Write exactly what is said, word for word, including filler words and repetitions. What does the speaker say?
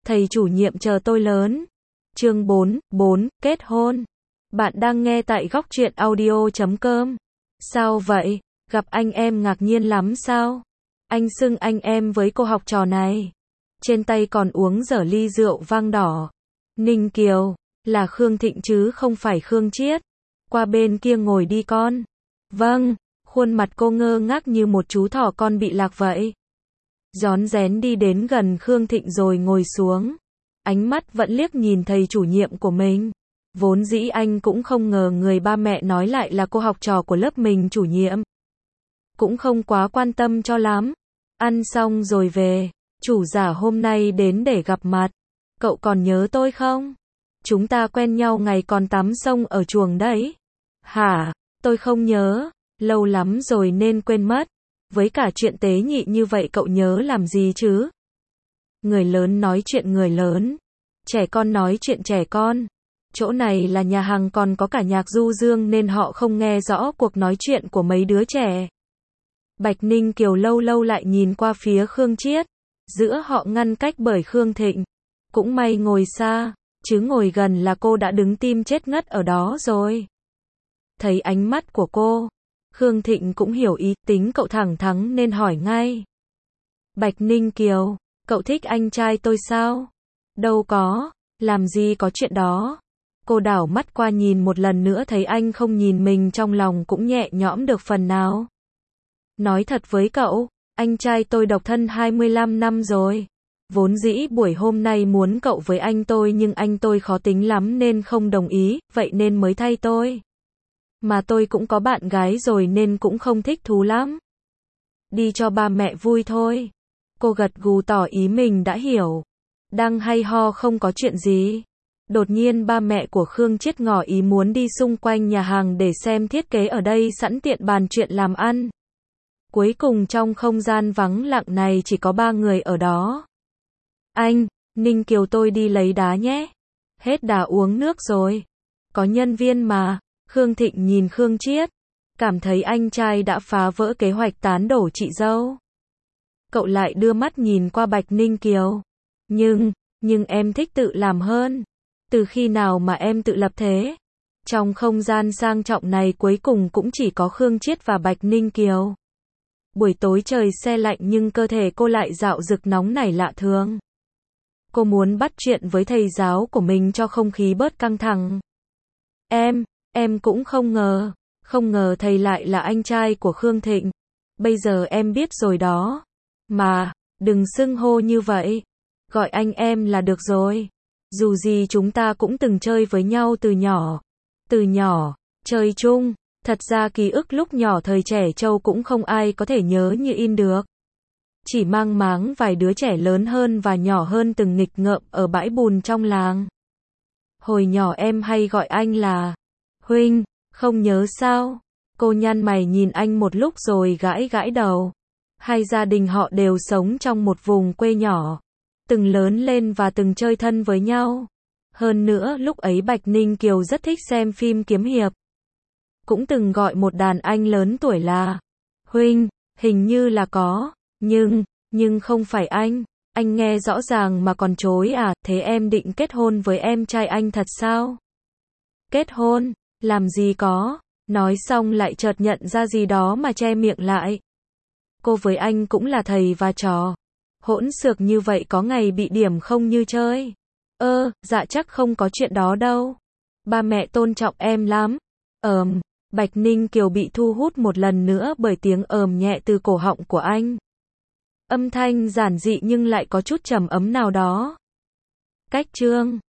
thầy chủ nhiệm chờ tôi lớn. Chương bốn, bốn, kết hôn. Bạn đang nghe tại góc truyện audio chấm com. Sao vậy? Gặp anh em ngạc nhiên lắm sao? Anh xưng anh em với cô học trò này. Trên tay còn uống dở ly rượu vang đỏ. Ninh Kiều, là Khương Thịnh chứ không phải Khương Triết. Qua bên kia ngồi đi con. Vâng, khuôn mặt cô ngơ ngác như một chú thỏ con bị lạc vậy. Rón rén đi đến gần Khương Thịnh rồi ngồi xuống. Ánh mắt vẫn liếc nhìn thầy chủ nhiệm của mình. Vốn dĩ anh cũng không ngờ người ba mẹ nói lại là cô học trò của lớp mình chủ nhiệm. Cũng không quá quan tâm cho lắm. Ăn xong rồi về. Chủ giả hôm nay đến để gặp mặt. Cậu còn nhớ tôi không? Chúng ta quen nhau ngày còn tắm sông ở chuồng đấy. Hả? Tôi không nhớ. Lâu lắm rồi nên quên mất. Với cả chuyện tế nhị như vậy cậu nhớ làm gì chứ? Người lớn nói chuyện người lớn. Trẻ con nói chuyện trẻ con. Chỗ này là nhà hàng còn có cả nhạc du dương nên họ không nghe rõ cuộc nói chuyện của mấy đứa trẻ. Bạch Ninh Kiều lâu lâu lại nhìn qua phía Khương Triết. Giữa họ ngăn cách bởi Khương Thịnh. Cũng may ngồi xa, chứ ngồi gần là cô đã đứng tim chết ngất ở đó rồi. Thấy ánh mắt của cô, Khương Thịnh cũng hiểu ý tính cậu thẳng thắn nên hỏi ngay. Bạch Ninh Kiều, cậu thích anh trai tôi sao? Đâu có, làm gì có chuyện đó. Cô đảo mắt qua nhìn một lần nữa thấy anh không nhìn mình trong lòng cũng nhẹ nhõm được phần nào. Nói thật với cậu, anh trai tôi độc thân hai mươi lăm năm rồi. Vốn dĩ buổi hôm nay muốn cậu với anh tôi nhưng anh tôi khó tính lắm nên không đồng ý, vậy nên mới thay tôi. Mà tôi cũng có bạn gái rồi nên cũng không thích thú lắm. Đi cho ba mẹ vui thôi. Cô gật gù tỏ ý mình đã hiểu. Đang hay ho không có chuyện gì. Đột nhiên ba mẹ của Khương Triết ngỏ ý muốn đi xung quanh nhà hàng để xem thiết kế ở đây sẵn tiện bàn chuyện làm ăn. Cuối cùng trong không gian vắng lặng này chỉ có ba người ở đó. Anh, Ninh Kiều tôi đi lấy đá nhé. Hết đá uống nước rồi. Có nhân viên mà. Khương Thịnh nhìn Khương Triết. Cảm thấy anh trai đã phá vỡ kế hoạch tán đổ chị dâu. Cậu lại đưa mắt nhìn qua Bạch Ninh Kiều. Nhưng, nhưng em thích tự làm hơn. Từ khi nào mà em tự lập thế? Trong không gian sang trọng này cuối cùng cũng chỉ có Khương Triết và Bạch Ninh Kiều. Buổi tối trời se lạnh nhưng cơ thể cô lại dạo dực nóng nảy lạ thường. Cô muốn bắt chuyện với thầy giáo của mình cho không khí bớt căng thẳng. Em, em cũng không ngờ, không ngờ thầy lại là anh trai của Khương Thịnh. Bây giờ em biết rồi đó. Mà, đừng xưng hô như vậy. Gọi anh em là được rồi. Dù gì chúng ta cũng từng chơi với nhau từ nhỏ. Từ nhỏ, chơi chung. Thật ra ký ức lúc nhỏ thời trẻ trâu cũng không ai có thể nhớ như in được. Chỉ mang máng vài đứa trẻ lớn hơn và nhỏ hơn từng nghịch ngợm ở bãi bùn trong làng. Hồi nhỏ em hay gọi anh là Huynh, không nhớ sao? Cô nhăn mày nhìn anh một lúc rồi gãi gãi đầu. Hai gia đình họ đều sống trong một vùng quê nhỏ. Từng lớn lên và từng chơi thân với nhau. Hơn nữa lúc ấy Bạch Ninh Kiều rất thích xem phim kiếm hiệp. Cũng từng gọi một đàn anh lớn tuổi là Huynh, hình như là có. Nhưng, nhưng không phải anh. Anh nghe rõ ràng mà còn chối à, thế em định kết hôn với em trai anh thật sao? Kết hôn? Làm gì có. Nói xong lại chợt nhận ra gì đó mà che miệng lại. Cô với anh cũng là thầy và trò. Hỗn xược như vậy có ngày bị điểm không như chơi. Ơ, dạ chắc không có chuyện đó đâu. Ba mẹ tôn trọng em lắm. Ờm, Bạch Ninh Kiều bị thu hút một lần nữa bởi tiếng ờm nhẹ từ cổ họng của anh. Âm thanh giản dị nhưng lại có chút trầm ấm nào đó. Cách chương